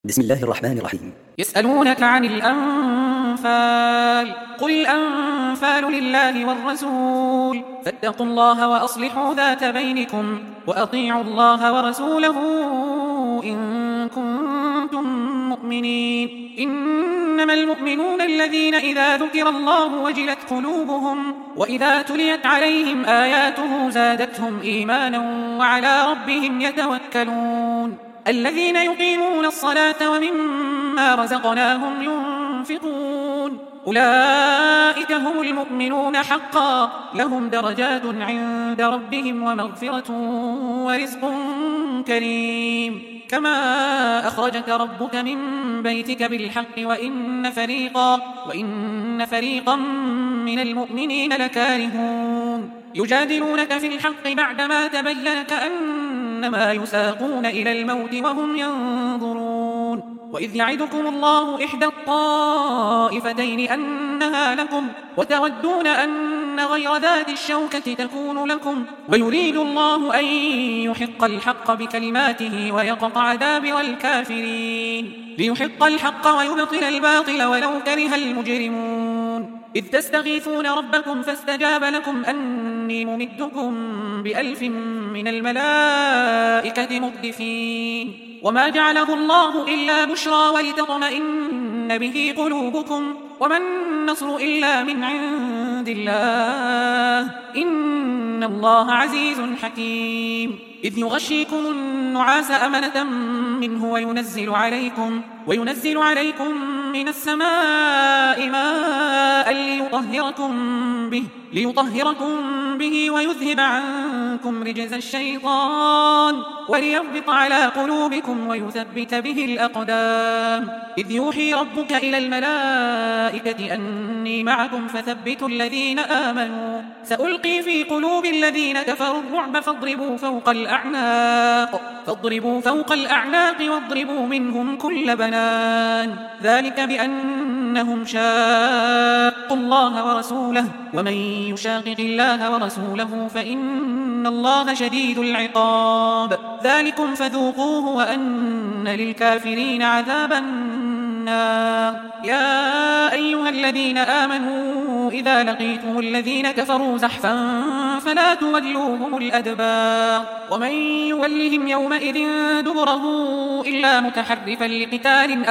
بسم الله الرحمن الرحيم. يسألونك عن الأنفال، قل الأنفال لله والرسول، فاتقوا الله وأصلحوا ذات بينكم، وأطيعوا الله ورسوله إن كنتم مؤمنين. إنما المؤمنون الذين إذا ذكر الله وجلت قلوبهم وإذا تليت عليهم آياته زادتهم إيمانا وعلى ربهم يتوكلون. الذين يقيمون الصلاة ومما رزقناهم ينفقون، أولئك هم المؤمنون حقا، لهم درجات عند ربهم ومغفرة ورزق كريم. كما أخرجك ربك من بيتك بالحق وإن فريقا من المؤمنين لكارهون. يجادلونك في الحق بعدما تبين كأنما يساقون إلى الموت وهم ينظرون. وإذ يعدكم الله إحدى الطائفتين أنها لكم وتودون أن غير ذات الشوكة تكون لكم، ويريد الله أن يحق الحق بكلماته ويقطع دابر الكافرين، ليحق الحق ويبطل الباطل ولو كره المجرمون. إذ تستغيثون ربكم فاستجاب لكم أني ممدكم ب1000 من الملائكة مردفين. وما جعله الله إلا بشرى ولتطمئن به قلوبكم، وما النصر إلا من عند الله، إن الله عزيز حكيم. إذ يغشيكم النعاس أمنة منه وينزل عليكم من السماء ماء ليطهركم به ويذهب عنكم رجز الشيطان وليربط على قلوبكم ويثبت به الأقدام. إذ يوحي ربك إلى الملائكة أني معكم فثبتوا الذين آمنوا، سألقي في قلوب الذين كفروا الرعب فاضربوا فوق الأعناق واضربوا منهم كل بنان، ذلك بأنهم شاقوا الله ورسوله، ومن يشاقق الله ورسوله فإن الله شديد العقاب. ذلكم فذوقوه وأن للكافرين عذاب النار. يا أيها الذين آمنوا إذا لقيتم الذين كفروا زحفا فلا تولوهم الأدبار، ومن يولهم يومئذ دبره إلا متحرفا لقتال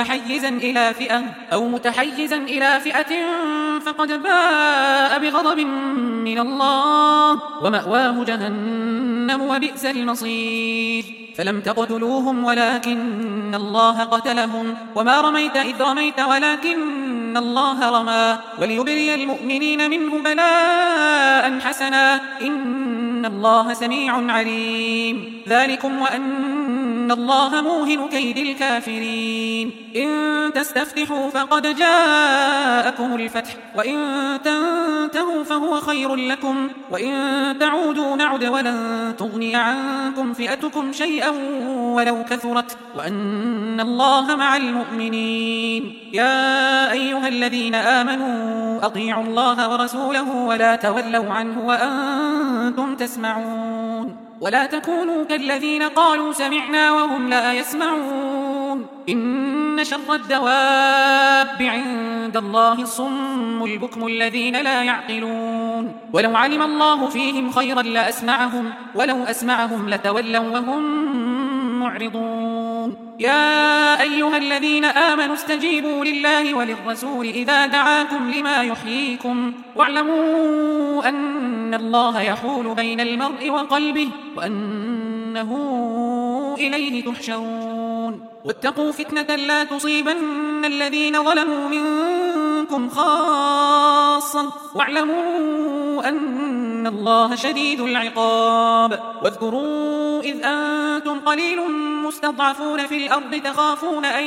أو متحيزا إلى فئة فقد باء بغضب من الله ومأواه جهنم وبئس المصير. فلم تقتلوهم ولكن الله قتلهم، وما رميت إذ رميت ولكن الله رمى، وليبري المؤمنين منه بلاء حسنا، إن الله سميع عليم. ذلكم وأن الله موهن كيد الكافرين. إن تستفتحوا فقد جاءكم الفتح، وإن تنتهوا فهو خير لكم، وإن تعودوا نعد ولن تغني عنكم فئتكم شيئا ولو كثرت، وأن الله مع المؤمنين. يا أيها الذين آمنوا أطيعوا الله ورسوله ولا تولوا عنه وأنتم تسمعون، ولا تكونوا كالذين قالوا سمعنا وهم لا يسمعون. إن شر الدواب عند الله الصم البكم الذين لا يعقلون. ولو علم الله فيهم خيرا لأسمعهم، ولو أسمعهم لتولوا وهم معرضون. يا أيها الذين آمنوا استجيبوا لله وللرسول إذا دعاكم لما يحييكم، واعلموا أن الله يحول بين المرء وقلبه وأنه إليه تحشرون. واتقوا فتنة لا تصيبن الذين ظلموا منكم خاصة، واعلموا أن الله شديد العقاب. واذكروا إذ أنتم قليل مستضعفون في الأرض تخافون أن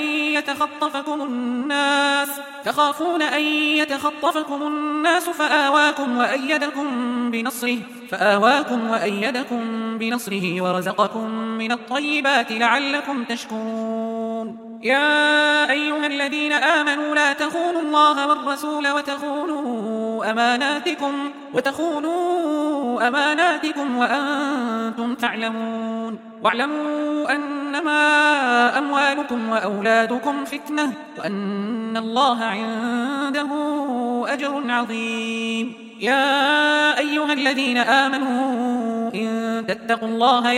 يتخطفكم الناس فآواكم وأيدكم بنصره ورزقكم من الطيبات لعلكم تشكرون. يا أيها الذين آمنوا لا تخونوا الله والرسول وتخونوا أماناتكم وأنتم تعلمون واعلموا أنما أموالكم وأولادكم فتنة وأن الله عنده أجر عظيم. يا أيها الذين آمنوا إن تتقوا الله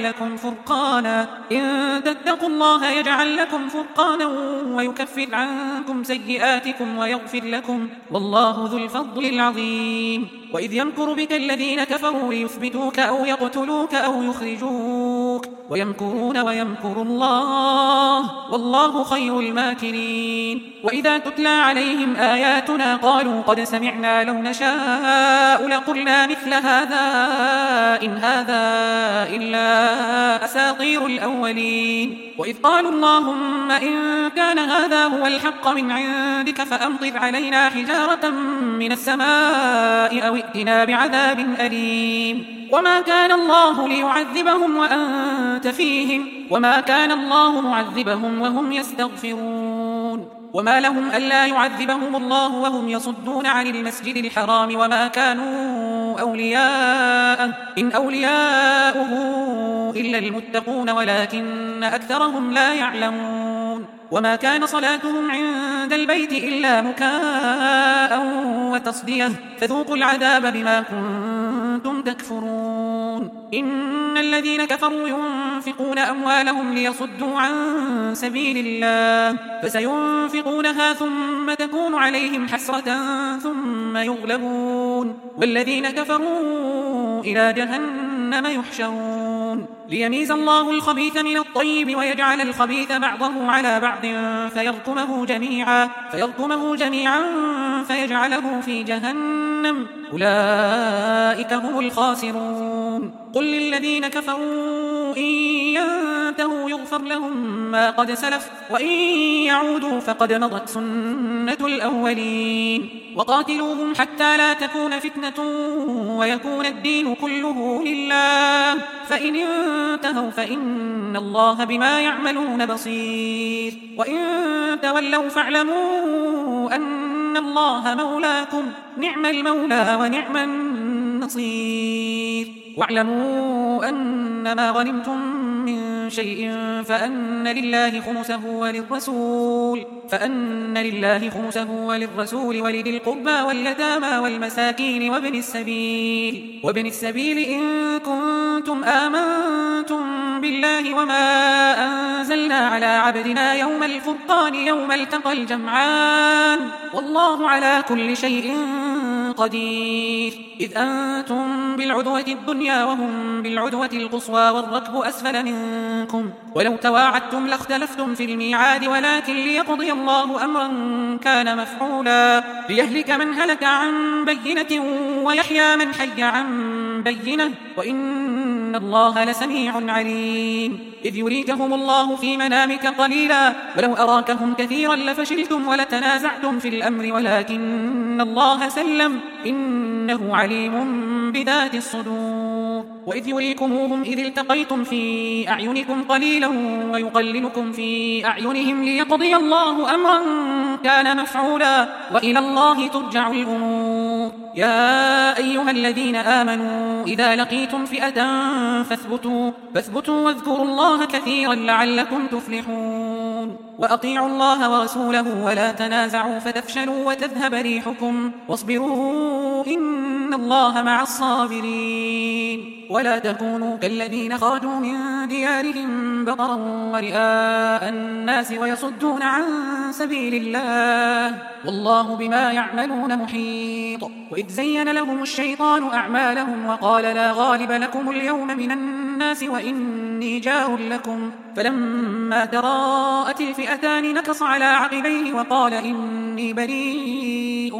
يجعل لكم فرقانا ويكفر عنكم سيئاتكم ويغفر لكم والله ذو الفضل العظيم. وإذ يمكر بك الذين كفروا ليثبتوك أو يقتلوك أو يخرجوك ويمكرون ويمكر الله والله خير الماكرين. وإذا تتلى عليهم آياتنا قالوا قد سمعنا لو نشاء لقلنا مثل هذا إن هذا إلا أساطير الأولين. وإذ قالوا اللهم إن كان هذا هو الحق من عندك فأمطر علينا حجارة من السماء أو ائتنا بعذاب أليم. وما كان الله ليعذبهم وأنت فيهم وما كان الله معذبهم وهم يستغفرون. وما لهم ألا يعذبهم الله وهم يصدون عن المسجد الحرام وما كانوا أولياءه إن أولياؤه إلا المتقون ولكن أكثرهم لا يعلمون. وما كان صلاتهم عند البيت إلا مكاء وتصدية فذوقوا العذاب بما كنتم تكفرون. إن الذين كفروا ينفقون أموالهم ليصدوا عن سبيل الله فسينفقونها ثم تكون عليهم حسرة ثم يغلبون والذين كفروا إلى جهنم يحشرون. ليميز الله الخبيث من الطيب ويجعل الخبيث بعضه على بعض فيركمه جميعا فيجعله في جهنم أولئك هم الخاسرون. قل للذين كفروا إن ينتهوا يغفر لهم ما قد سلف وإن يعودوا فقد مضت سنة الأولين. وقاتلوهم حتى لا تكون فتنة ويكون الدين كله لله فإن انتهوا فإن الله بما يعملون بصير. وإن تولوا فاعلموا أن الله مولاكم نعم المولى ونعم النصير. واعلموا أن ما غنمتم من شيء فأن لله خمسه وللرسول ولذي القربى واليتامى والمساكين وابن السبيل إن كنتم آمنتم بالله وما أنزلنا على عبدنا يوم الفرقان يوم التقى الجمعان والله على كل شيء قدير. إذ أنتم بالعدوة الدنيا وهم بالعدوة القصوى والركب أسفل منكم ولو تواعدتم لاختلفتم في الميعاد ولكن ليقضي الله أمرا كان مفعولا ليهلك من هلك عن بينة ويحيى من حي عن بينة وإن الله لسميع عليم. إذ يريكهم الله في منامك قليلا ولو أراكهم كثيرا لفشلتم ولتنازعتم في الأمر ولكن الله سلم إنه عليم بذات الصدور. وإذ يريكموهم إذ التقيتم في أعينكم قليلا ويقللكم في أعينهم ليقضي الله أمرا كان مفعولا وإلى الله ترجع الأمور. يا أيها الذين آمنوا إذا لقيتم فئة فاثبتوا واذكروا الله كثيرا لعلكم تفلحون. وأطيعوا الله ورسوله ولا تنازعوا فتفشلوا وتذهب ريحكم واصبروا إن الله مع الصابرين. ولا تكونوا كالذين خرجوا من ديارهم بطرا ورئاء الناس ويصدون عن سبيل الله والله بما يعملون محيط. وإذ زين لهم الشيطان أعمالهم وقال لا غالب لكم اليوم من الناس وإني جار لكم فلما تراءت الفئتان نكص على عقبيه وقال إني بريء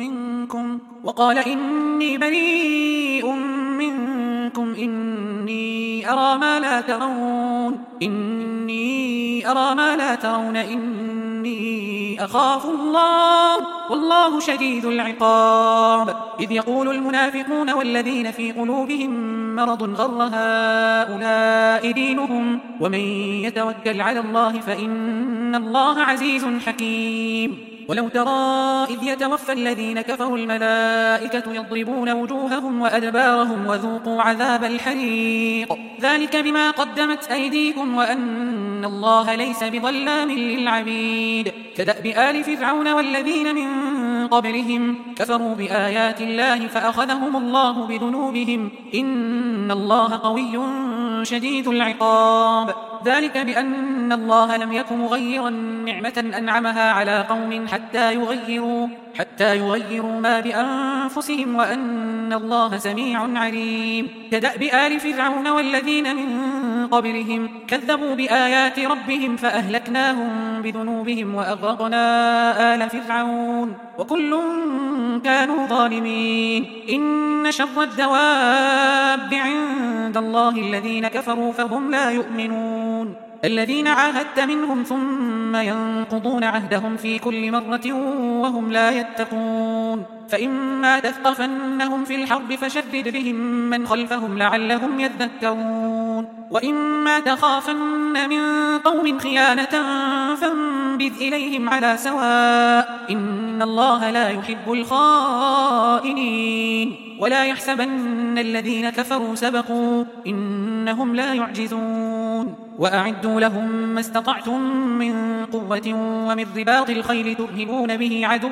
منكم إني أرى ما لا ترون إني أخاف الله والله شديد العقاب. إذ يقول المنافقون والذين في قلوبهم مرض غر هؤلاء دينهم ومن يتوكل على الله فإن الله عزيز حكيم. ولو ترى إذ يتوفى الذين كفروا الملائكة يضربون وجوههم وأدبارهم وذوقوا عذاب الحريق ذلك بما قدمت أيديكم وأن الله ليس بظلام للعبيد. كدأب آل فرعون والذين من قبلهم كفروا بآيات الله فأخذهم الله بذنوبهم إن الله قوي شديد العقاب. ذلك بأن الله لم يك مغيرا نعمة أنعمها على قوم حتى يغيروا ما بأنفسهم وأن الله سميع عليم. كدأب آل فرعون والذين من قبلهم كذبوا بآيات ربهم فأهلكناهم بذنوبهم وأغرقنا آل فرعون وكل كانوا ظالمين. إن شر الدواب عند الله الذين كفروا فهم لا يؤمنون الذين عاهدت منهم ثم ينقضون عهدهم في كل مرة وهم لا يتقون. فإما تثقفنهم في الحرب فشدد بهم من خلفهم لعلهم يذكرون وإما تخافن من قوم خيانة فانبذ إليهم على سواء إن الله لا يحب الخائنين. ولا يحسبن الذين كفروا سبقوا إنهم لا يعجزون. وأعدوا لهم ما استطعتم من قوة ومن رباط الخيل ترهبون به عدو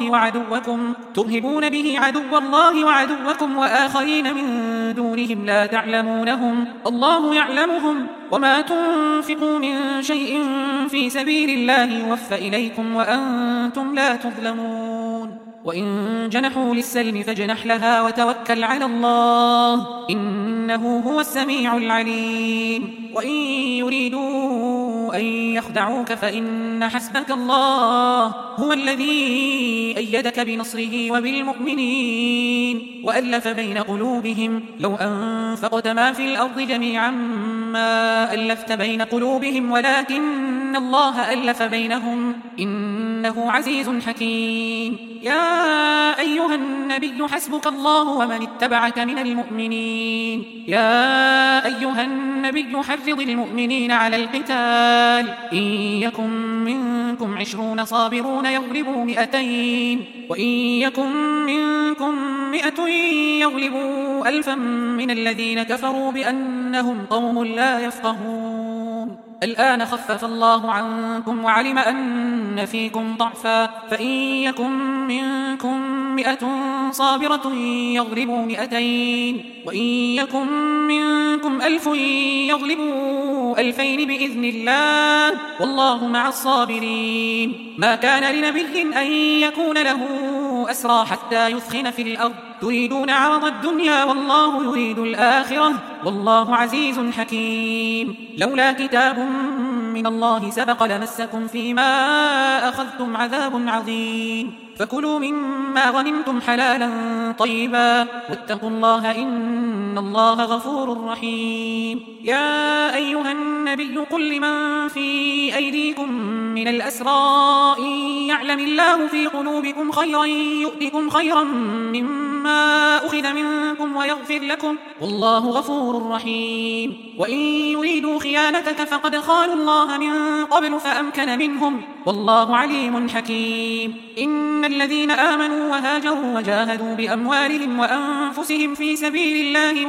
الله وعدوكم وآخرين من دونهم لا تعلمونهم الله يعلمهم وما تنفقوا من شيء في سبيل الله يوفى إليكم وأنتم لا تظلمون. وإن جنحوا للسلم فاجنح لها وتوكل على الله إنه هو السميع العليم. وإن يريدوا أن يخدعوك فإن حسبك الله هو الذي أيدك بنصره وبالمؤمنين وألف بين قلوبهم لو أنفقت ما في الأرض جميعا ما ألفت بين قلوبهم ولكن الله ألف بينهم إنه عزيز حكيم. يا أيها النبي حسبك الله ومن اتبعك من المؤمنين. يا أيها النبي حرض المؤمنين على القتال إن يكن منكم 20 صابرون يغلبوا 200 وإن يكن منكم 100 يغلبوا 1000 من الذين كفروا بأنهم قوم لا يفقهون. الآن خفف الله عنكم وعلم أن فيكم ضعفا فإن يكن منكم 100 صابرة يغلبوا 200 وإن يكن منكم 1000 يغلبوا 2000 بإذن الله والله مع الصابرين. ما كان لنبي أن يكون له أسرى حتى يثخن في الأرض تريدون عرض الدنيا والله يريد الآخرة والله عزيز حكيم. لولا كتاب من الله سبق لمسكم فيما أخذتم عذاب عظيم فكلوا مما غنمتم حلالا طيبا واتقوا الله إن الله غفور رحيم. يا أيها النبي قل لمن في أيديكم من الأسرى إن يعلم الله في قلوبكم خيرا يؤتكم خيرا مما أخذ منكم ويغفر لكم والله غفور رحيم. وإن يريدوا خيانتك فقد خانوا الله من قبل فأمكن منهم والله عليم حكيم. إن الذين آمنوا وهاجروا وجاهدوا بأموالهم وأنفسهم في سبيل الله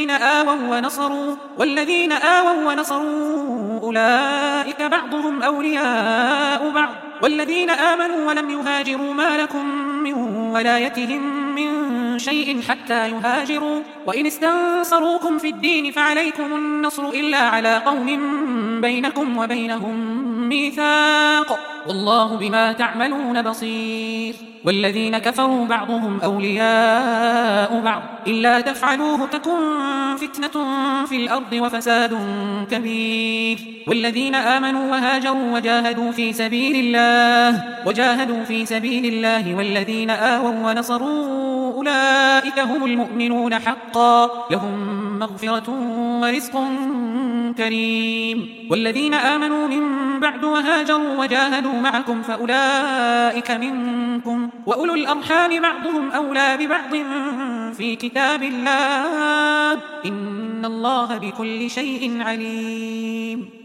والذين آووا ونصروا أولئك بعضهم أولياء بعض والذين آمنوا ولم يهاجروا ما لكم من ولايتهم من شيء حتى يهاجروا وإن استنصروكم في الدين فعليكم النصر إلا على قوم بينكم وبينهم ميثاق والله بما تعملون بصير. والذين كفروا بعضهم أولياء بعض إلا تفعلوه تكن فتنة في الأرض وفساد كبير. والذين آمنوا وهاجروا وجاهدوا في سبيل الله والذين آووا ونصروا أولئك هم المؤمنون حقا لهم مغفرة ورزق كريم. والذين آمنوا من بعد وهاجروا وجاهدوا معكم فأولئك منكم، وأولو الأرحام بعضهم أولى ببعض في كتاب الله، إن الله بكل شيء عليم.